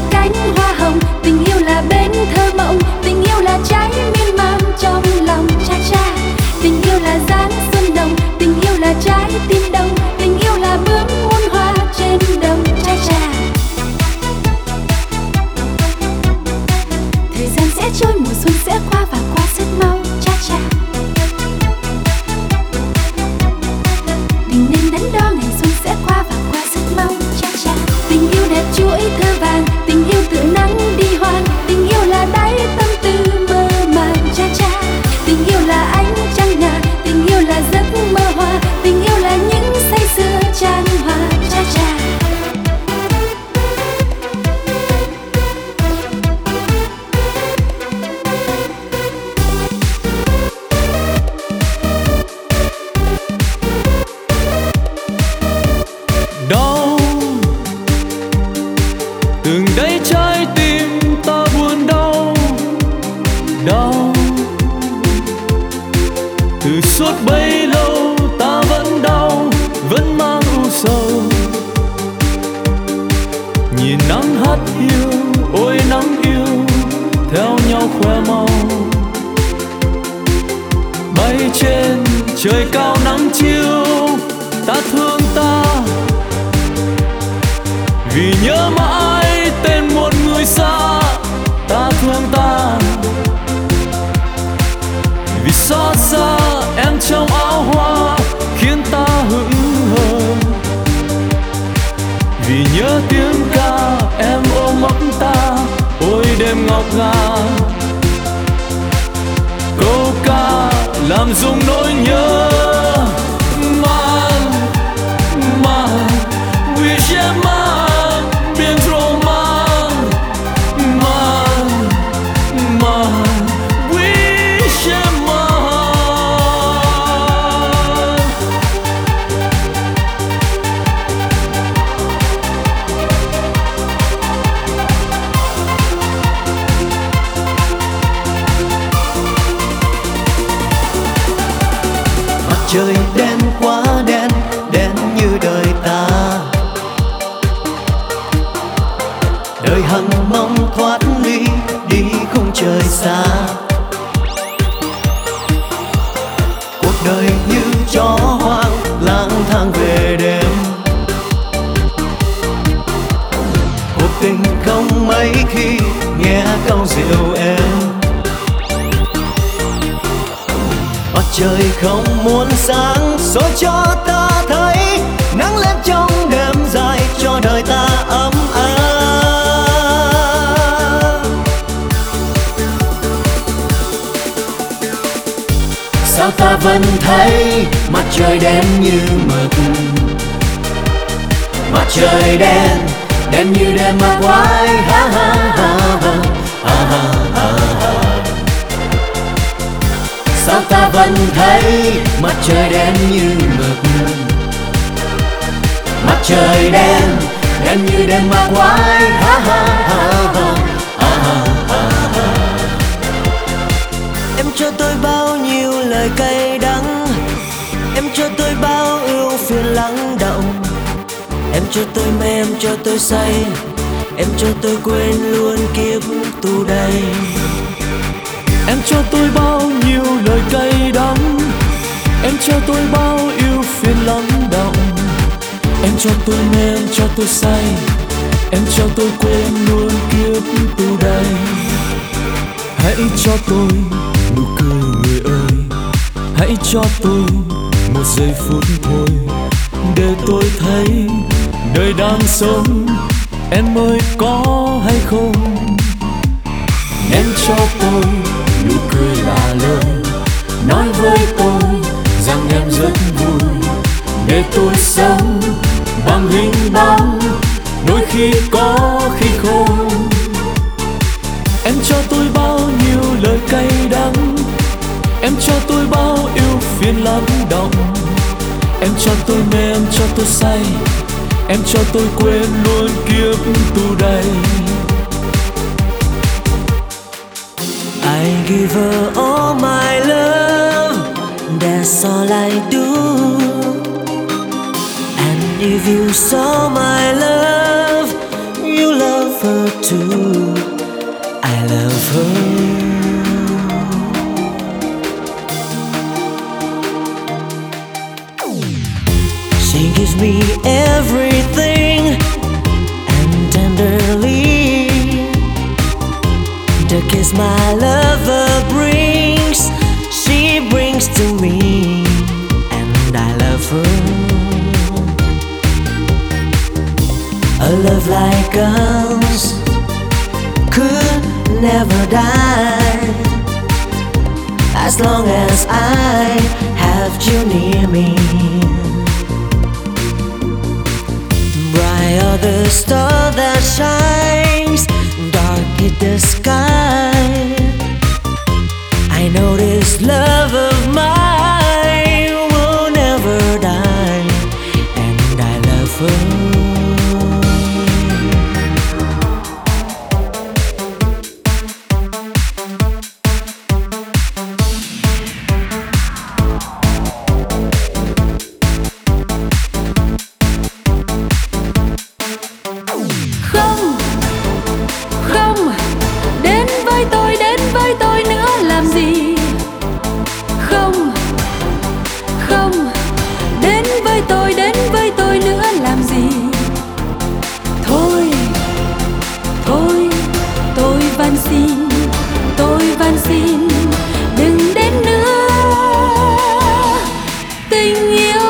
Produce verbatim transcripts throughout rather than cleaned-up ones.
là cánh hoa hồng, tình yêu là bến thơ mộng, tình yêu là trái miên man trong lòng. Cha cha, tình yêu là dáng xuân đồng, tình yêu là trái tim đông, tình yêu là bướm muôn hoa trên đồng. Cha cha, thời gian sẽ trôi, mùa xuân sẽ qua và qua rất mau. Cha cha, đừng nên đắn đo, ngày xuân sẽ qua và qua rất mau. Cha cha, tình yêu đẹp chuỗi thơ vàng, tình yêu tựa nắng đi hoang, tình yêu là đáy tâm tư mơ màng. Cha cha, tình yêu là ánh trăng ngà, tình yêu là giấc mơ hoa, tình yêu là những say sưa chan hòa. Cha cha, đau từng đấy trái tim ta buồn đau, đau từ suốt bấy lâu ta vẫn đau, vẫn mang u sầu. Nhìn nắng hắt hiu, ôi nắng yêu theo nhau khoe màu, bay trên trời cao nắng chiều. Ta thương ta vì nhớ mãi tên một người xa. Ta thương ta vì xót xa em trong áo hoa khiến ta hững hờ, vì nhớ tiếng ca em ôm ấp ta, ôi đêm ngọc ngà. Câu ca làm rung nỗi nhớ man man, vì che man bien roman man man, vì che man. Mặt trời đen quá đen, đen như đời ta, đời hằng mong thoát ly đi khung trời xa. Cuộc đời như chó hoang lang thang về đêm, cuộc tình không mấy khi nghe câu dịu êm. Mặt trời không muốn sáng soi cho ta thấy nắng lên trong đêm dài, cho đời ta ấm áp. Sao ta vẫn thấy mặt trời đen như mực, mặt trời đen đen như đêm ma quái. Ha ha ha ha ha ha ha. Sao ta vẫn thấy mặt trời đen như mực, mặt trời đen đen như đêm ma quái. Ha ha ha ha ha ha ha. Em cho tôi bao nhiêu lời cay đắng, em cho tôi bao ưu phiền lắng động. Em cho tôi mê, em cho tôi say, em cho tôi quên luôn kiếp tù đầy. Em cho tôi bao nhiêu lời cay đắng, em cho tôi bao yêu phiền lắng động. Em cho tôi mê, em cho tôi say, em cho tôi quên luôn kiếp tù đầy. Hãy cho tôi nụ cười người ơi, hãy cho tôi một giây phút thôi, để tôi thấy đời đang sống em ơi có hay không. Em cho tôi nụ cười là lời nói với tôi rằng em rất vui, để tôi sống bằng hình bóng, đôi khi có khi không. Em cho tôi bao nhiêu lời cay đắng, em cho tôi bao yêu phiền lắng động. Em cho tôi mê, em cho tôi say, em cho tôi quên luôn kiếp tù đầy. I give her all my love, that's all I do. And if you saw my love, you love love her too. I love her. She gives me everything, and tenderly the kiss my lover brings, she brings to me, and I love her. A love like ours could never die, as long as I have you near me. Bright are the star that shines, dark is the sky. I know this love of mine will never die, and I love her. Không, không, đến với tôi, đến với tôi nữa làm gì? Không, không, đến với tôi, đến với tôi nữa làm gì? Thôi, thôi, tôi van xin, tôi van xin, đừng đến nữa. Tình yêu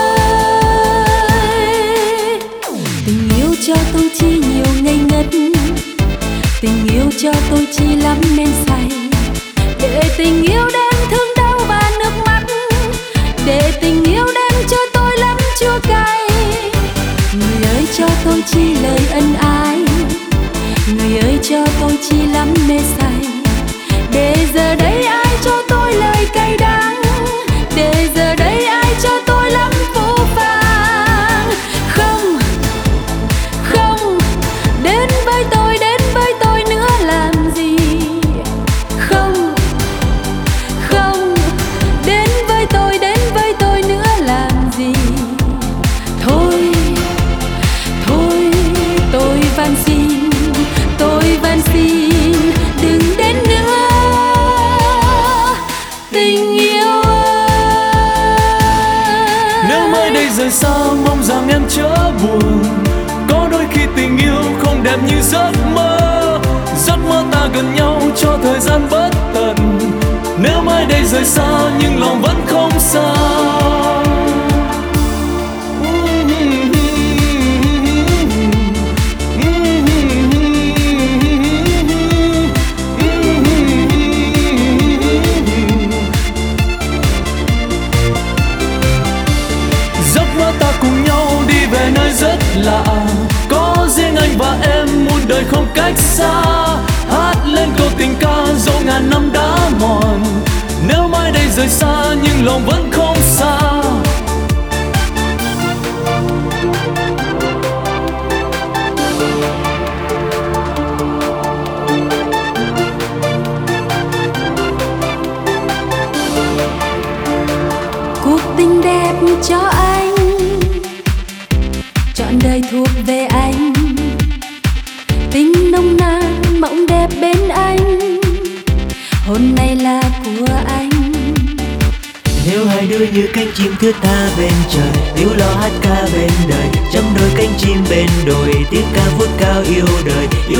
ơi, tình yêu cho tôi chi nhiều ngây ngất, tình yêu cho tôi chi lắm men say, để tình yêu đem thương đau và nước mắt, để tình yêu đem cho tôi lắm chua cay. Người ơi cho tôi chi lời ân ái, người ơi cho tôi chi lắm mê say, để giờ đây ai cho tôi lời cay đắng, để giờ đây ai cho tôi lắm phũ phàng. Không, không, đến với tôi, đến với tôi nữa làm gì? Không, không, đến với tôi, đến với tôi nữa làm gì? Thôi, thôi, tôi van xin, tôi van xin, đừng đến nữa. Tình yêu ơi, Nếu mai đây rời xa mong rằng em chớ buồn. Có đôi khi tình yêu không đẹp như giấc mơ, giấc mơ ta gần nhau cho thời gian bất tận. Nếu mai đây rời xa nhưng lòng vẫn không xa. Giấc mơ ta cùng nhau đi về nơi rất lạ, có riêng anh và em muôn đời không cách xa. Hát lên câu tình ca dẫu ngàn năm đã mòn. Nếu mai đây rời xa nhưng lòng vẫn không xa. cuộc tình đẹp cho anh, trọn đời thuộc về anh. Tình nồng nàn mộng đẹp bên anh, hôn này là của anh. Nếu hai đứa như cánh chim thướt tha bên trời, liễu lo hát ca bên đời, chấm đôi cánh chim bên đồi, tiếng ca vút cao yêu đời.